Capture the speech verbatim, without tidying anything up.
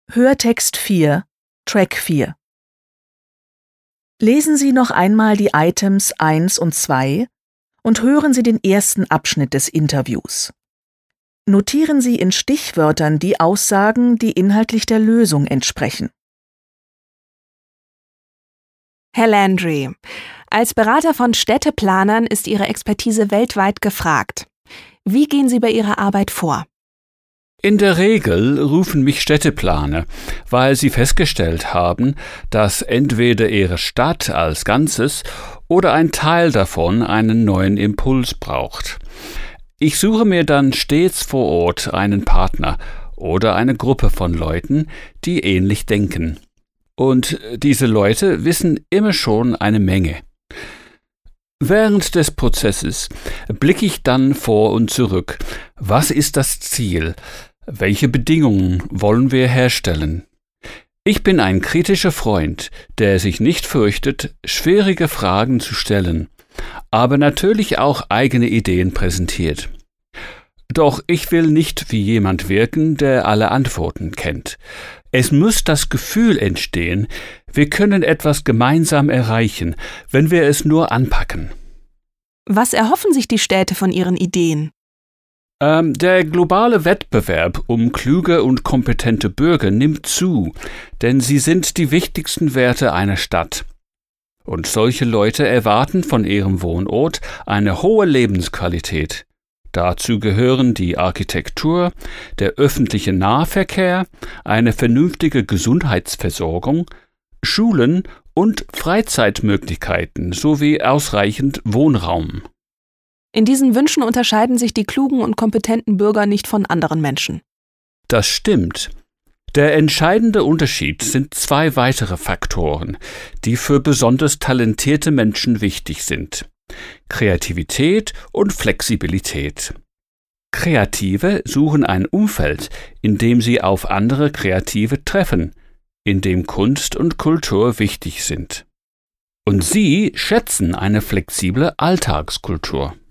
Hörtext vier, Track vier. Lesen Sie noch einmal die Items eins und zwei und hören Sie den ersten Abschnitt des Interviews. Notieren Sie in Stichwörtern die Aussagen, die inhaltlich der Lösung entsprechen. Herr Landry, als Berater von Städteplanern ist Ihre Expertise weltweit gefragt. Wie gehen Sie bei Ihrer Arbeit vor? In der Regel rufen mich Städteplaner, weil sie festgestellt haben, dass entweder ihre Stadt als Ganzes oder ein Teil davon einen neuen Impuls braucht. Ich suche mir dann stets vor Ort einen Partner oder eine Gruppe von Leuten, die ähnlich denken. Und diese Leute wissen immer schon eine Menge. Während des Prozesses blicke ich dann vor und zurück. Was ist das Ziel? Welche Bedingungen wollen wir herstellen? Ich bin ein kritischer Freund, der sich nicht fürchtet, schwierige Fragen zu stellen, aber natürlich auch eigene Ideen präsentiert. Doch ich will nicht wie jemand wirken, der alle Antworten kennt. Es muss das Gefühl entstehen, wir können etwas gemeinsam erreichen, wenn wir es nur anpacken. Was erhoffen sich die Städte von ihren Ideen? Ähm, der globale Wettbewerb um kluge und kompetente Bürger nimmt zu, denn sie sind die wichtigsten Werte einer Stadt. Und solche Leute erwarten von ihrem Wohnort eine hohe Lebensqualität. Dazu gehören die Architektur, der öffentliche Nahverkehr, eine vernünftige Gesundheitsversorgung, Schulen und Freizeitmöglichkeiten sowie ausreichend Wohnraum. In diesen Wünschen unterscheiden sich die klugen und kompetenten Bürger nicht von anderen Menschen. Das stimmt. Der entscheidende Unterschied sind zwei weitere Faktoren, die für besonders talentierte Menschen wichtig sind: Kreativität und Flexibilität. Kreative suchen ein Umfeld, in dem sie auf andere Kreative treffen, in dem Kunst und Kultur wichtig sind. Und sie schätzen eine flexible Alltagskultur.